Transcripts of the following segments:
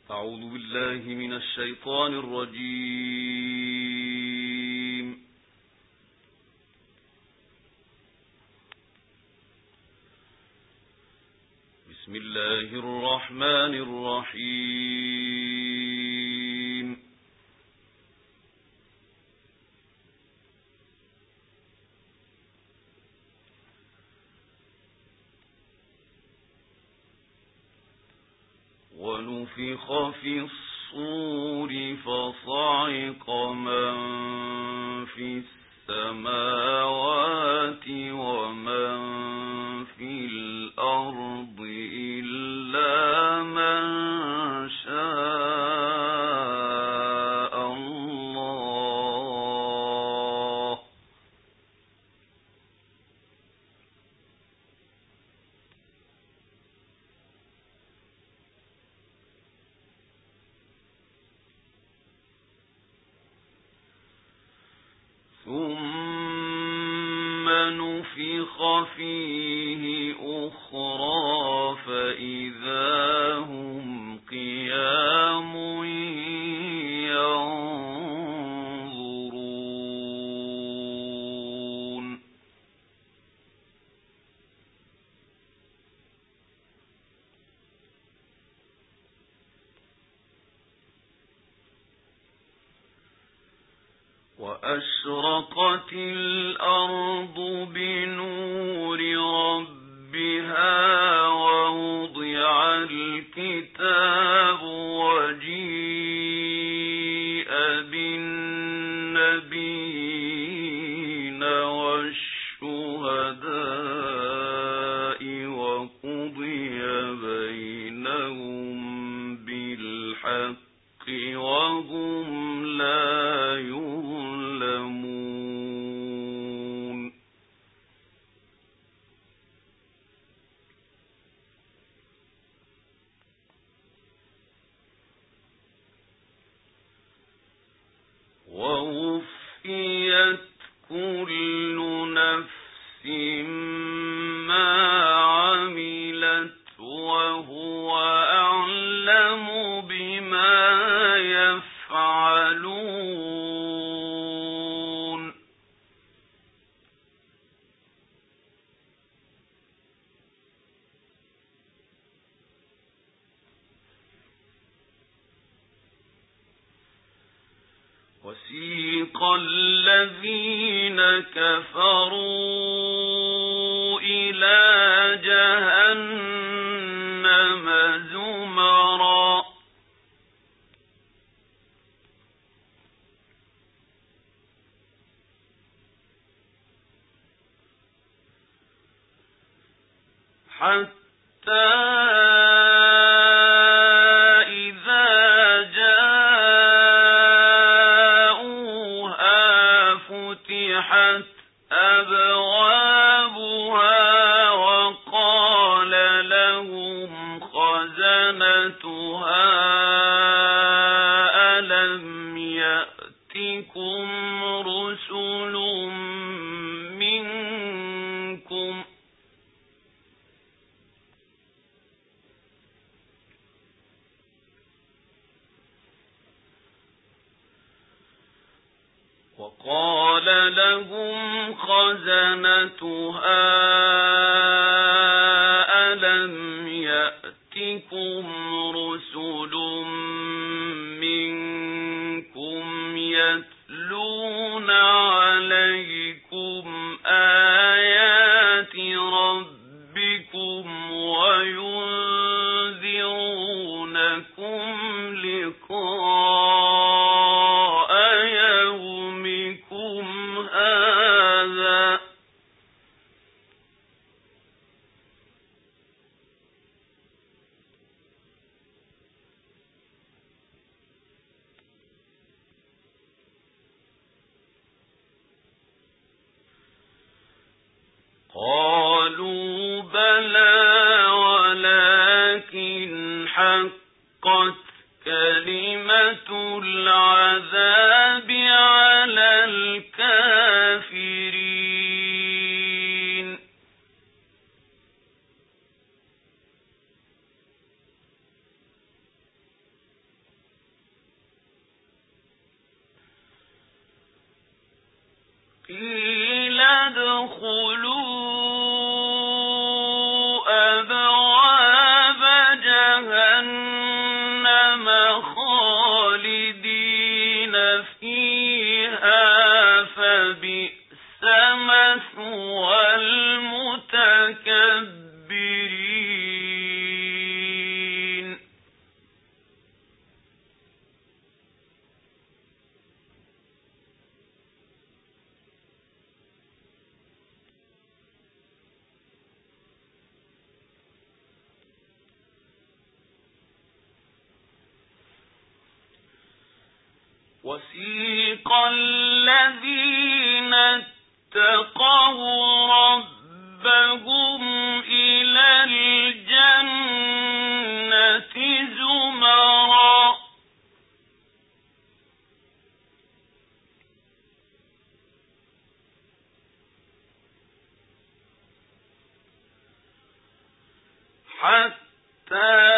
أعوذ بالله من الشيطان الرجيم. بسم الله الرحمن الرحيم. ونفخ في الصور فصعق من في السماوات ومن في الأرض إلا من شاء الله. ثم نفخ فيه أخرى فإذا هم قيام ينظرون. وأشرقت الأرض بنور ربها ووضع الكتاب وجيء بالنبيين والشهداء وقضي بينهم بالحق وهم لا يظلمون. ووفيت كل نفس ما عملت وهو أعلم بما يفعلون. وسيق الذين كفروا إلى جهنم زمرا حتى إذا جاءوها فتحت أبوابها وقال لهم خزنتها ألم يأتكم رسل منكم وقال لهم خزنتها ألم يأتكم رسل منكم يتلون عليكم آيات ربكم وينذرونكم لقاء يومكم هذا قالوا بلى ولكن حقت كلمة العذاب على الكافرين. وسيق الذين اتقوا ربهم إلى الجنة زمرا حتى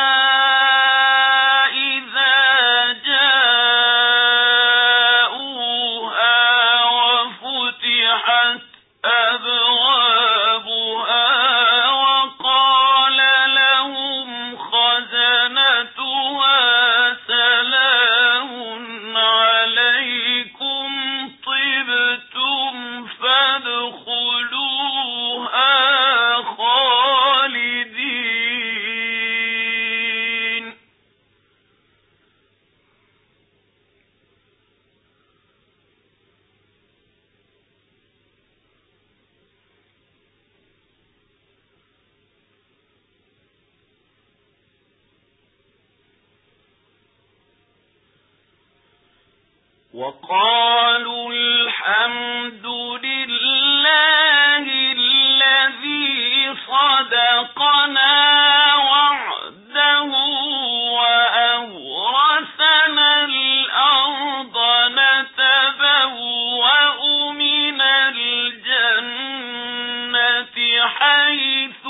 وقالوا الحمد لله الذي صدقنا وعده وأورثنا الأرض نتبوأ من الجنة حيث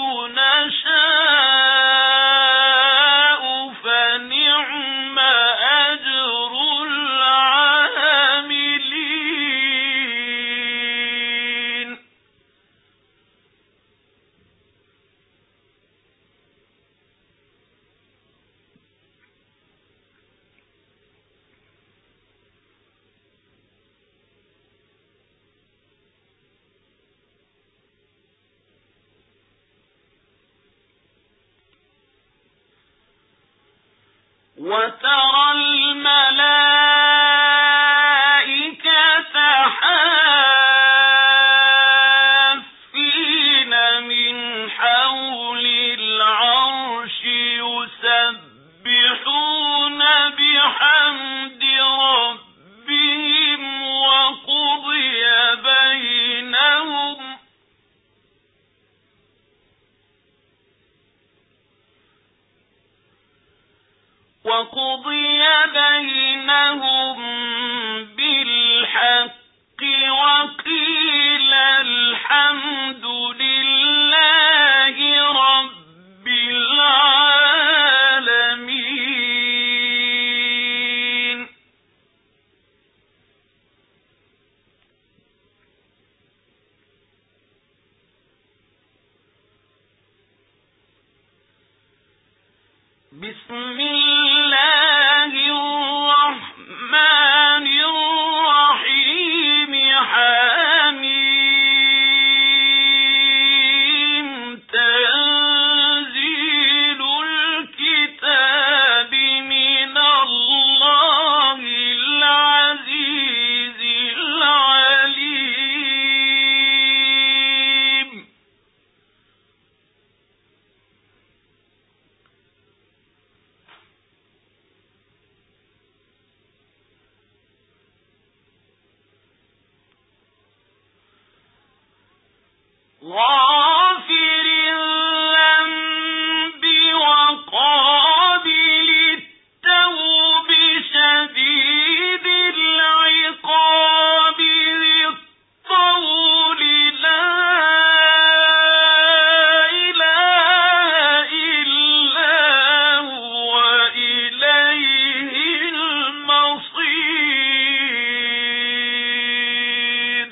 نشاء فنعم أجر العاملين وترى الملائكة حافين من حول العرش يسبحون بحمد ربهم وقضي بينهم بالحق وقيل الحمد لله رب العالمين بسم الله الرحمن الرحيم حميم تنزيل الكتاب من الله العزيز العليم غافر الذنب وقابل التوب شديد العقاب ذي الطول لا إله إلا هو إليه المصير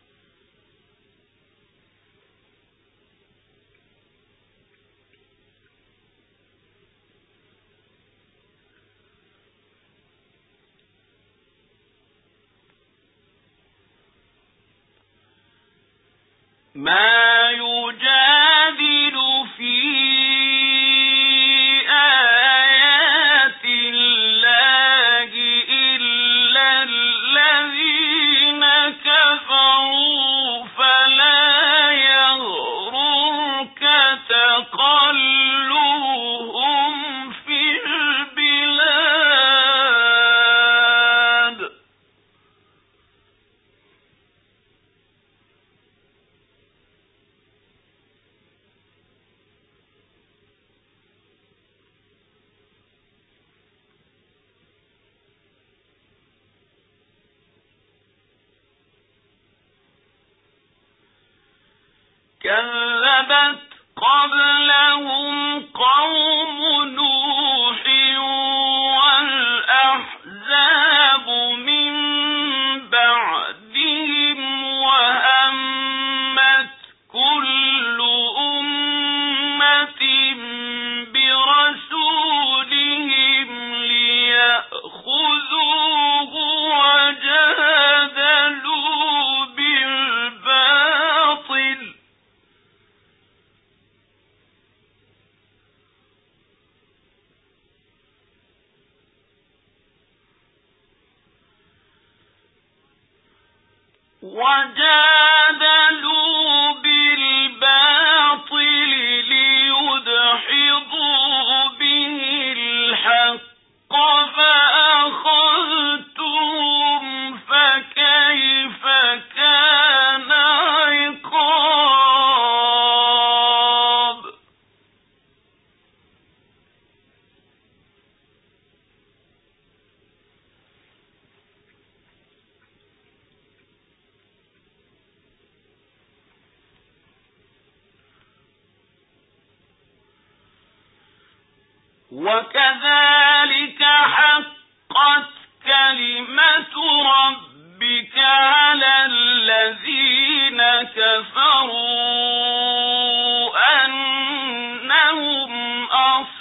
ما يجادل في آيات الله إلا الذين كفروا فلا يغررك تقلبهم في البلاد كذبت قبلهم قوم نوح والأحزاب من بعدهم وهمت كل أمة برسولهم ليأخذوه وجادلوا بالباطل ليدحضوا به الحق فأخذتهم فكيف كان عقاب وكذلك حقت كلمة ربك على الذين كفروا أنهم